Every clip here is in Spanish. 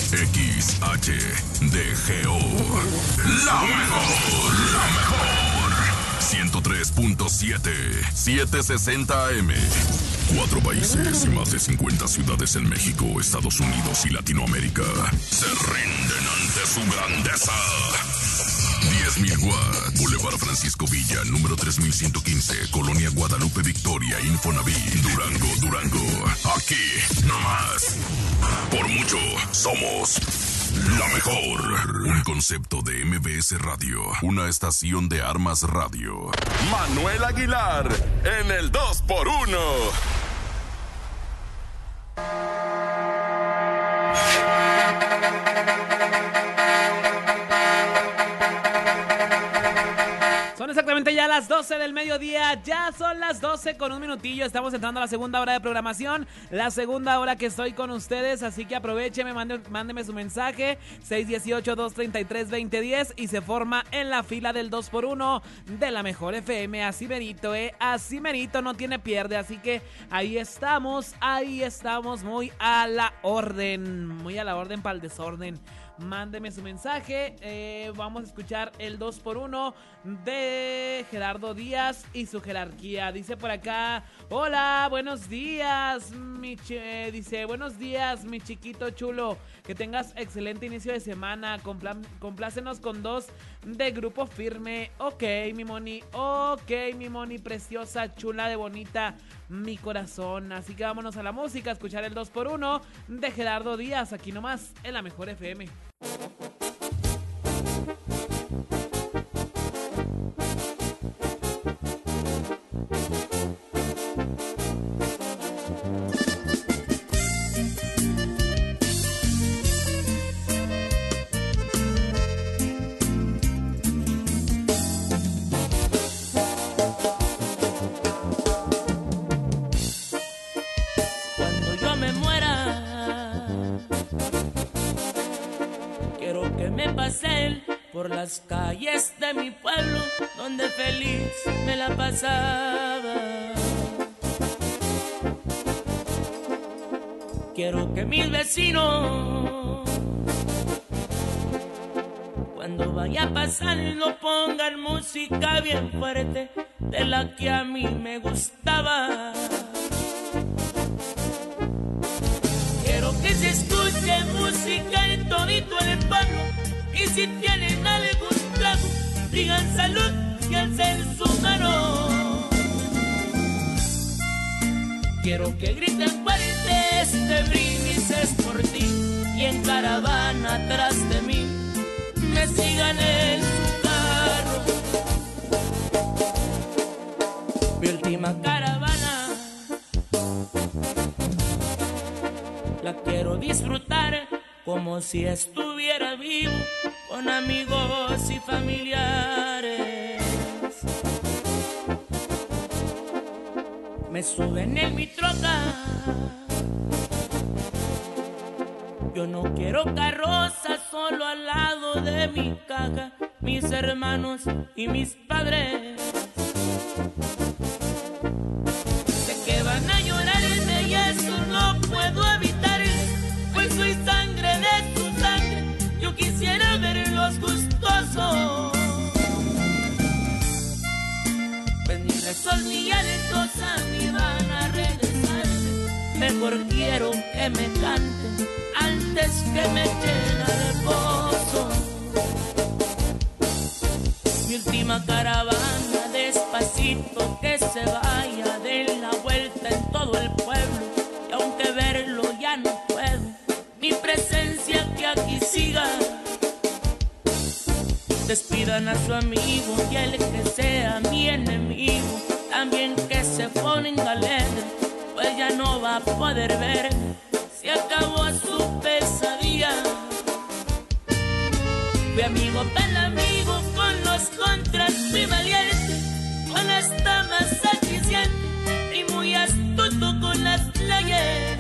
XHDGO. La mejor. 103.7, 760 AM. 4 países y más de 50 ciudades en México, Estados Unidos y Latinoamérica se rinden ante su grandeza. 10.000 watts, Boulevard Francisco Villa, número 3115, Colonia Guadalupe Victoria, Infonavit, Durango. Aquí, nomás. Por mucho, somos la mejor. Un concepto de MBS Radio, una estación de Armas Radio. Manuel Aguilar, en el 2x1. Son exactamente ya las 12 del mediodía, ya son las 12 con un minutillo, estamos entrando a la segunda hora de programación, la segunda hora que estoy con ustedes, así que aprovecheme, mándeme su mensaje, 618-233-2010 y se forma en la fila del 2x1 de la mejor FM, así merito, así merito, no tiene pierde, así que ahí estamos, muy a la orden para el desorden. Mándeme su mensaje, vamos a escuchar el 2x1 de Gerardo Díaz y su jerarquía. Dice por acá, hola, buenos días, dice, buenos días, mi chiquito chulo, que tengas excelente inicio de semana, complácenos con 2 de Grupo Firme. Ok, mi moni, preciosa, chula de bonita, mi corazón. Así que vámonos a la música, a escuchar el 2x1 de Gerardo Díaz, aquí nomás, en la mejor FM. Cuando yo me muera, quiero que me pasen por las calles de mi pueblo, donde feliz me la pasaba. Quiero que mis vecinos, cuando vaya pasando, pongan música bien fuerte, de la que a mí me gustaba. Quiero que se escuche música en todito el pueblo, y si tienen algún trago, digan salud y alcen su mano. Quiero que griten fuerte este brindis es por ti, y en caravana atrás de mí me sigan en su carro. Mi última caravana la quiero disfrutar como si estuviera vivo, con amigos y familiares. Me suben en mi troca, yo no quiero carroza, solo al lado de mi caja, mis hermanos y mis padres. Sé que van a llorarme y eso no puedo evitar, pues soy sangre de su sangre, yo quisiera verlos gustosos. Pues ni rezos ni llantos a mí van a regresar, mejor quiero que me canten antes que me echen al pozo. Mi última caravana, despacito que se vaya, de la vuelta en todo el pueblo, y aunque verlo ya no puedo, mi presencia que aquí siga. Despidan a su amigo y el que sea mi enemigo, también que se ponga alegre, pues ya no va a poder ver, se acabó su pesadilla. Fui amigo tan amigo, con los contras fui valiente, con las damas sacriciente y muy astuto con las leyes.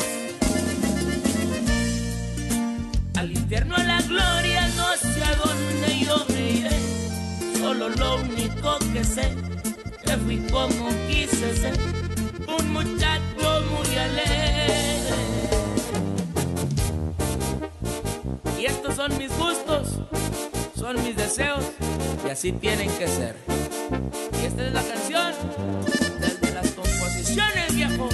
Al infierno, a la gloria, no sé a dónde yo me iré, solo lo único que sé, que fui como quise ser, un muchacho muy alegre. son mis gustos, son mis deseos y así tienen que ser. Y esta es la canción desde las composiciones, viejo.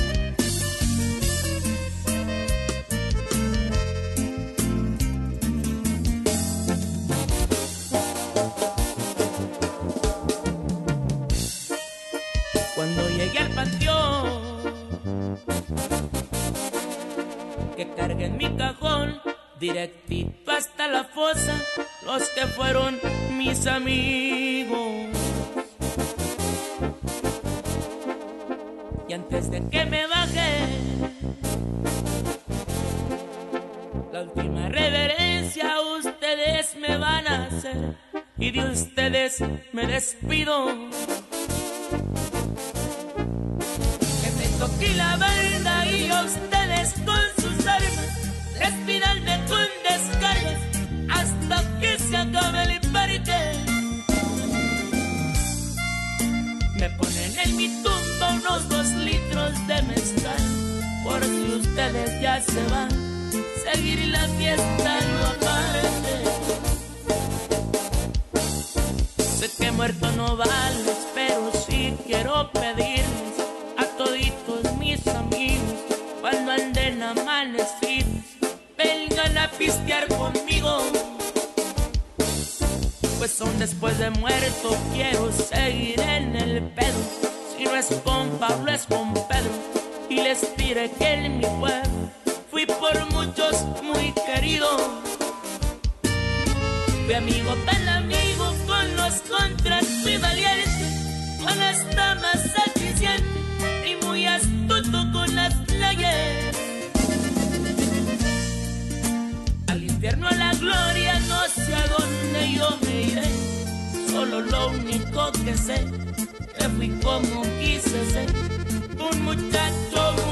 Cuando llegué al panteón, que cargué en mi cajón, directito hasta la fosa, los que fueron mis amigos. Y antes de que me baje, la última reverencia ustedes me van a hacer, y de ustedes me despido. Que me toque la banda y a ustedes con sus armas respirarme con descargas hasta que se acabe el parque. Me ponen en mi tumba unos 2 litros de mezcal, por si ustedes ya se van, seguir la fiesta no aparte. Sé que muerto no vales, pero sí quiero pedirles a toditos mis amigos, cuando anden amanecidos, vengan a pistear conmigo, pues aún después de muerto quiero seguir en el pedo. Si no es con Pablo es con Pedro, y les diré que en mi pueblo fui por muchos muy querido. Fui amigo tan amigo, con los contras fui valiente, con las damas eficiente y muy astuto con las leyes. Infierno a la gloria, no sé a dónde yo me iré, solo lo único que sé, que fui como quise ser, un muchacho